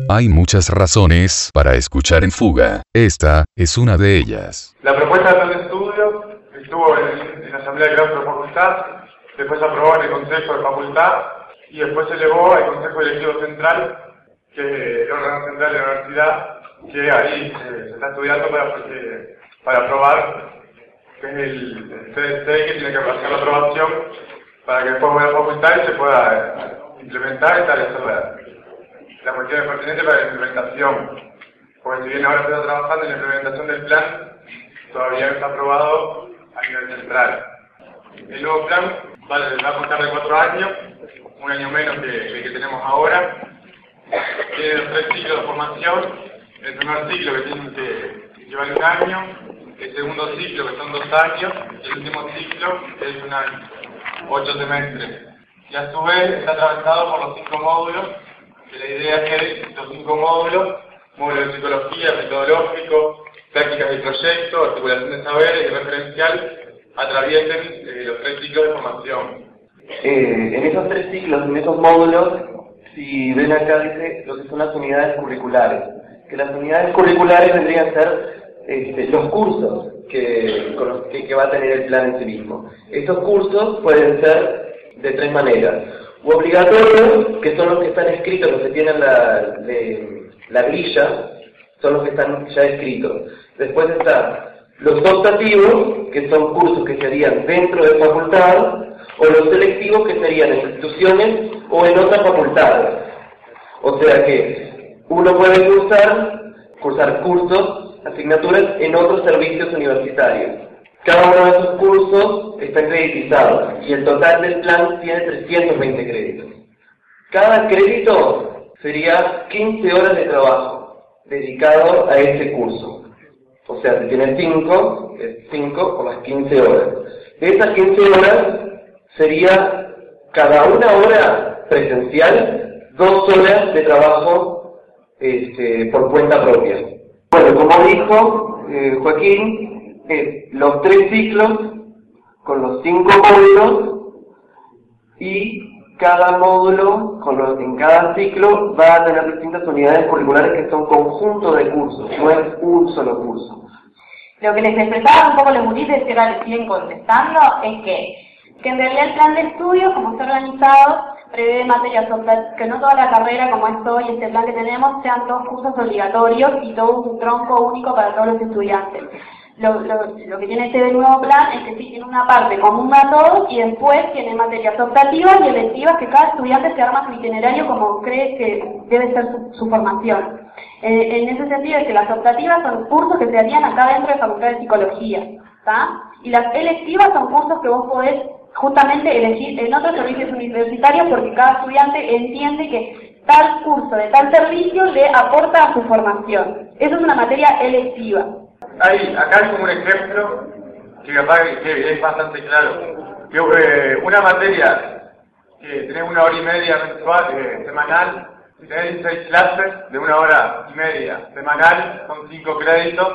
Hay muchas razones para escuchar en Fuga. Esta es una de ellas. La propuesta del plan de estudio estuvo en la Asamblea de Claustro de Facultad, después se aprobó en el Consejo de Facultad y después se elevó al Consejo Directivo Central, que es el órgano central de la universidad, que ahí se está estudiando para aprobar, que es el CDC, que tiene que hacer la aprobación para que después vaya a la facultad y se pueda implementar y tal, la cuestión es pertinente para la implementación, porque si bien ahora se está trabajando en la implementación del plan, todavía no está aprobado a nivel central. El nuevo plan va a contar de 4 años, un año menos que el que tenemos ahora. Tiene los 3 ciclos de formación, el primer ciclo que tiene que llevar 1 año, el segundo ciclo que son 2 años, y el último ciclo que es 1 año, 8 semestres. Y a su vez está atravesado por los 5 módulos, que la idea es que los 5 módulos de psicología, metodológico, prácticas y proyectos, articulación de saberes y referencial, atraviesen los 3 ciclos de formación. En esos 3 ciclos, en esos módulos, si ven acá dice lo que son las unidades curriculares, que las unidades curriculares vendrían a ser los cursos que va a tener el plan en sí mismo. Estos cursos pueden ser de 3 maneras: o obligatorios, que son los que están escritos, los que tienen la grilla, son los que están ya escritos. Después están los optativos, que son cursos que serían dentro de facultad, o los selectivos, que serían en instituciones o en otras facultades. O sea que uno puede cursar cursos, asignaturas en otros servicios universitarios. Cada uno de esos cursos está creditizado y el total del plan tiene 320 créditos. Cada crédito sería 15 horas de trabajo dedicado a ese curso. O sea, si tiene 5, es 5 por las 15 horas. De esas 15 horas sería cada 1 hora presencial, 2 horas de trabajo por cuenta propia. Bueno, como dijo Joaquín, los 3 ciclos con los 5 módulos, y cada módulo, en cada ciclo, va a tener distintas unidades curriculares que son conjuntos de cursos, no es un solo curso. Lo que les expresaba un poco los gurises, que ahora les siguen contestando, es que en realidad el plan de estudio, como está organizado, prevé materias optativas, que no toda la carrera como es hoy, este plan que tenemos, sean todos cursos obligatorios y todo un tronco único para todos los estudiantes. Lo que tiene este nuevo plan es que sí tiene una parte común a todos y después tiene materias optativas y electivas, que cada estudiante se arma su itinerario como cree que debe ser su formación. En ese sentido es que las optativas son cursos que se harían acá dentro de Facultad de Psicología, ¿tá? Y las electivas son cursos que vos podés justamente elegir en otros servicios universitarios, porque cada estudiante entiende que tal curso de tal servicio le aporta a su formación. Eso es una materia electiva. Acá hay como un ejemplo que capaz que es bastante claro. Que una materia que tenés 1 hora y media mensual, semanal, si tenés 16 clases de 1 hora y media semanal, son 5 créditos,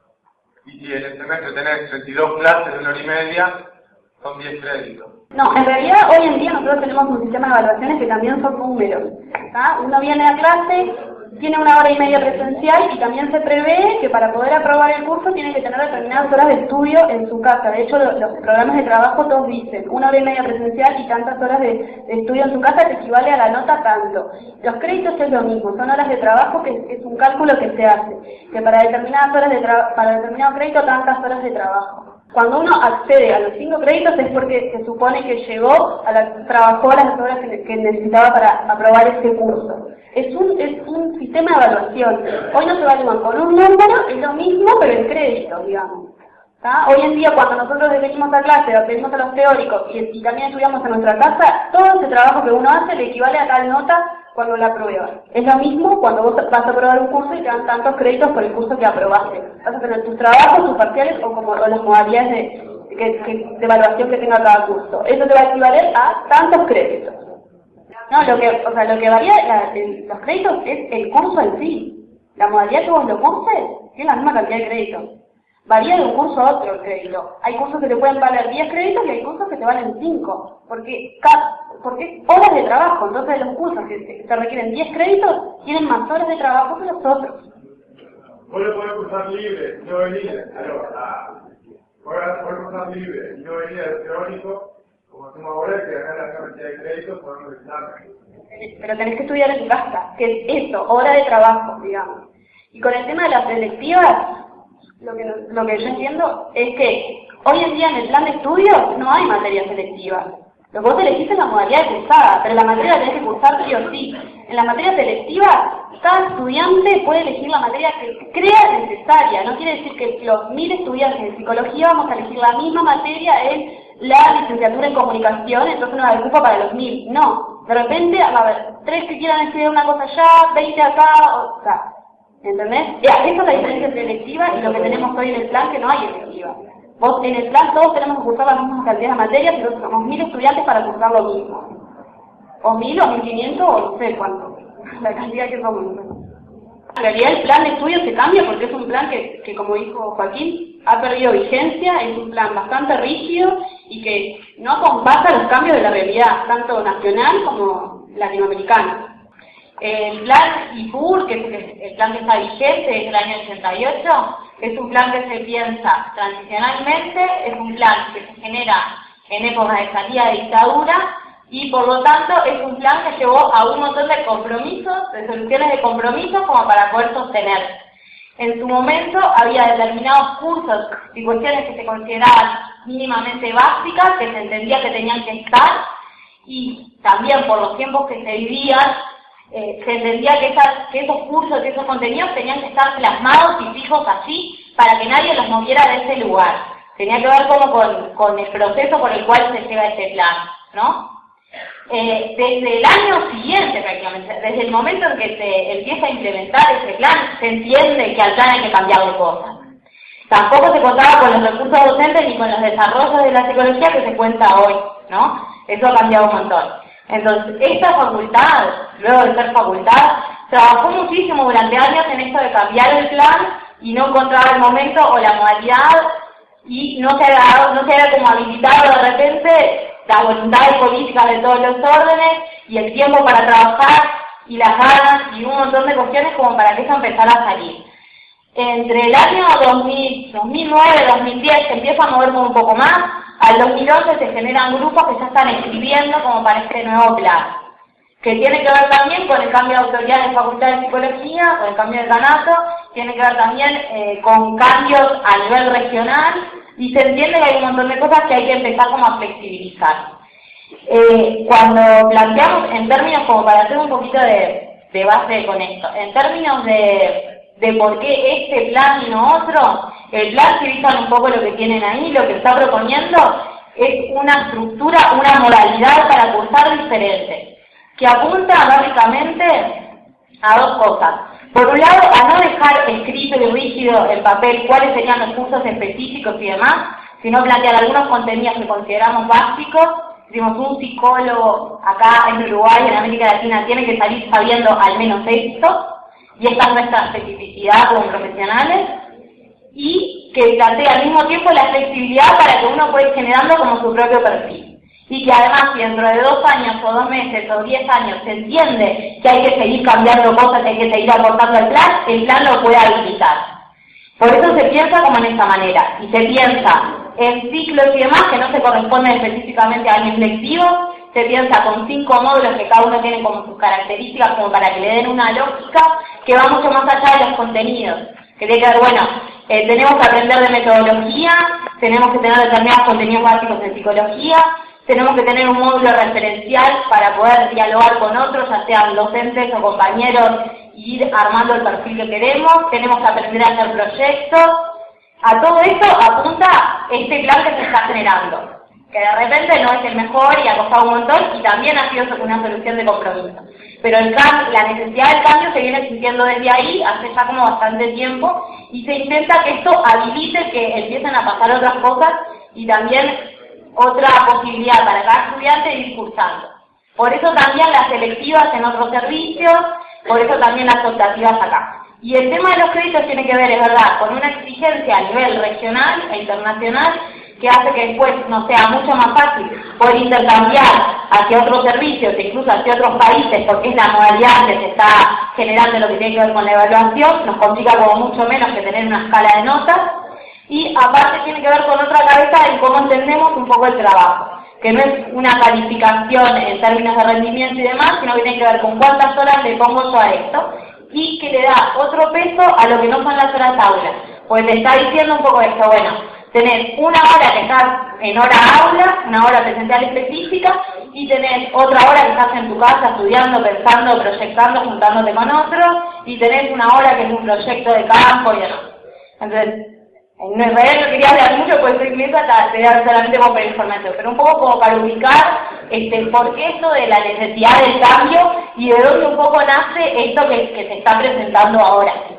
y si en el semestre tenés 32 clases de 1 hora y media, son 10 créditos. No, en realidad hoy en día nosotros tenemos un sistema de evaluaciones que también son números, ¿tá? Uno viene a clase, tiene 1 hora y media presencial, y también se prevé que para poder aprobar el curso tiene que tener determinadas horas de estudio en su casa. De hecho, los programas de trabajo todos dicen 1 hora y media presencial y tantas horas de estudio en su casa, que equivale a la nota tanto. Los créditos es lo mismo, son horas de trabajo, que es un cálculo que se hace, que para determinadas horas para determinado crédito tantas horas de trabajo. Cuando uno accede a los 5 créditos es porque se supone que trabajó las horas que necesitaba para aprobar ese curso. Es un sistema de evaluación. Hoy no se evalúan con un número, es lo mismo, pero en crédito, digamos. ¿Tá? Hoy en día, cuando nosotros venimos a clase, venimos a los teóricos y también estudiamos en nuestra casa, todo ese trabajo que uno hace le equivale a tal nota cuando la apruebas. Es lo mismo cuando vos vas a aprobar un curso y te dan tantos créditos por el curso que aprobaste. Vas a tener tus trabajos, tus parciales o las modalidades de evaluación que tenga cada curso. Eso te va a equivaler a tantos créditos. No, lo que varía los créditos es el curso en sí. La modalidad que vos lo curses tiene la misma cantidad de créditos. Varía de un curso a otro el crédito. Hay cursos que te pueden valer 10 créditos y hay cursos que te valen 5, porque es horas de trabajo. Entonces los cursos que te requieren 10 créditos tienen más horas de trabajo que los otros. Vos lo podés cursar libre, no venir, podés cursar libre, no venir al teórico, como hacemos ahora, que ganar la cantidad de créditos podemos examen. Pero tenés que estudiar en tu casa, que es eso, hora de trabajo, digamos. Y con el tema de las selectivas, lo que yo entiendo es que hoy en día en el plan de estudios no hay materias selectivas. Lo que vos elegís es la modalidad cursada, pero la materia la tenés que cursar sí o sí. En la materia selectiva, cada estudiante puede elegir la materia que crea necesaria. No quiere decir que los 1000 estudiantes de psicología vamos a elegir la misma materia en la licenciatura en comunicación, entonces no hay cupo para los 1000. No, de repente va a haber 3 que quieran estudiar una cosa allá, 20 acá, o sea, ¿entendés? Esa es la diferencia entre electiva y lo que tenemos hoy en el plan, que no hay electiva. Vos en el plan todos tenemos que cursar la misma cantidad de materias, pero somos 1000 estudiantes para cursar lo mismo. O 1000 o 1500 o no sé cuánto, la cantidad que somos. En realidad el plan de estudio se cambia porque es un plan que como dijo Joaquín, ha perdido vigencia, es un plan bastante rígido y que no acompasa los cambios de la realidad, tanto nacional como latinoamericana. El plan IPUR, que es el plan que está vigente, es del año 88, es un plan que se piensa transicionalmente, es un plan que se genera en épocas de salida de dictadura y por lo tanto es un plan que llevó a un montón de compromisos, de soluciones de compromisos como para poder sostener. En su momento había determinados cursos y cuestiones que se consideraban mínimamente básicas, que se entendía que tenían que estar, y también por los tiempos que se vivían, se entendía que esos cursos y esos contenidos tenían que estar plasmados y fijos allí para que nadie los moviera de ese lugar. Tenía que ver como con el proceso por el cual se lleva este plan, ¿no? Desde el año siguiente prácticamente, desde el momento en que se empieza a implementar este plan, se entiende que al plan hay que cambiarle cosas. Tampoco se contaba con los recursos docentes ni con los desarrollos de la psicología que se cuenta hoy, ¿no? Eso ha cambiado un montón. Entonces, esta facultad, luego de ser facultad, trabajó muchísimo durante años en esto de cambiar el plan y no encontraba el momento o la modalidad y no se había como habilitado de repente la voluntad política de todos los órdenes y el tiempo para trabajar y las ganas y un montón de cuestiones como para que eso empezara a salir. Entre el año 2009, 2010 se empieza a mover como un poco más, al 2011 se generan grupos que ya están escribiendo como para este nuevo plan, que tiene que ver también con el cambio de autoridad de Facultad de Psicología, con el cambio de decanato, tiene que ver también con cambios a nivel regional, y se entiende que hay un montón de cosas que hay que empezar como a flexibilizar. Cuando planteamos en términos, como para hacer un poquito de base con esto, en términos de por qué este plan y no otro, el plan, si visten un poco lo que tienen ahí, lo que está proponiendo es una estructura, una modalidad para cursar diferente, que apunta básicamente a dos cosas. Por un lado, a no dejar escrito y rígido en papel cuáles serían los cursos específicos y demás, sino plantear algunos contenidos que consideramos básicos. Decimos, un psicólogo acá en Uruguay, en América Latina, tiene que salir sabiendo al menos esto, y esta es nuestra especificidad como profesionales, y que plantea al mismo tiempo la flexibilidad para que uno pueda ir generando como su propio perfil. Y que además, si dentro de 2 años o 2 meses o 10 años se entiende que hay que seguir cambiando cosas, que hay que seguir aportando el plan lo puede habilitar. Por eso se piensa como en esta manera, y se piensa en ciclos y demás que no se corresponden específicamente a años lectivos, se piensa con 5 módulos que cada uno tiene como sus características, como para que le den una lógica que va mucho más allá de los contenidos. Que tiene que ver, bueno, tenemos que aprender de metodología, tenemos que tener determinados contenidos básicos en psicología, tenemos que tener un módulo referencial para poder dialogar con otros, ya sean docentes o compañeros, y ir armando el perfil que queremos, tenemos que aprender a hacer proyectos. A todo esto apunta este plan que se está generando, que de repente no es el mejor y ha costado un montón y también ha sido una solución de compromiso. Pero la necesidad del cambio se viene sintiendo desde ahí, hace ya como bastante tiempo, y se intenta que esto habilite que empiecen a pasar otras cosas y también otra posibilidad para cada estudiante de ir cursando. Por eso también las selectivas en otros servicios, por eso también las optativas acá. Y el tema de los créditos tiene que ver, es verdad, con una exigencia a nivel regional e internacional que hace que después nos sea mucho más fácil poder intercambiar hacia otros servicios, incluso hacia otros países, porque es la modalidad que se está generando lo que tiene que ver con la evaluación, nos complica como mucho menos que tener una escala de notas, y aparte tiene que ver con otra cabeza en cómo entendemos un poco el trabajo, que no es una calificación en términos de rendimiento y demás, sino que tiene que ver con cuántas horas le pongo yo a esto, y que le da otro peso a lo que no son las horas aula, pues te está diciendo un poco esto, bueno, tenés una hora que estás en hora aula, una hora presencial específica, y tenés otra hora que estás en tu casa estudiando, pensando, proyectando, juntándote con otros, y tenés una hora que es un proyecto de campo y demás. Entonces, en realidad no quería hablar mucho, porque soy inglesa, te voy a dar solamente como para información, pero un poco como para ubicar por qué esto de la necesidad del cambio y de dónde un poco nace esto que se está presentando ahora.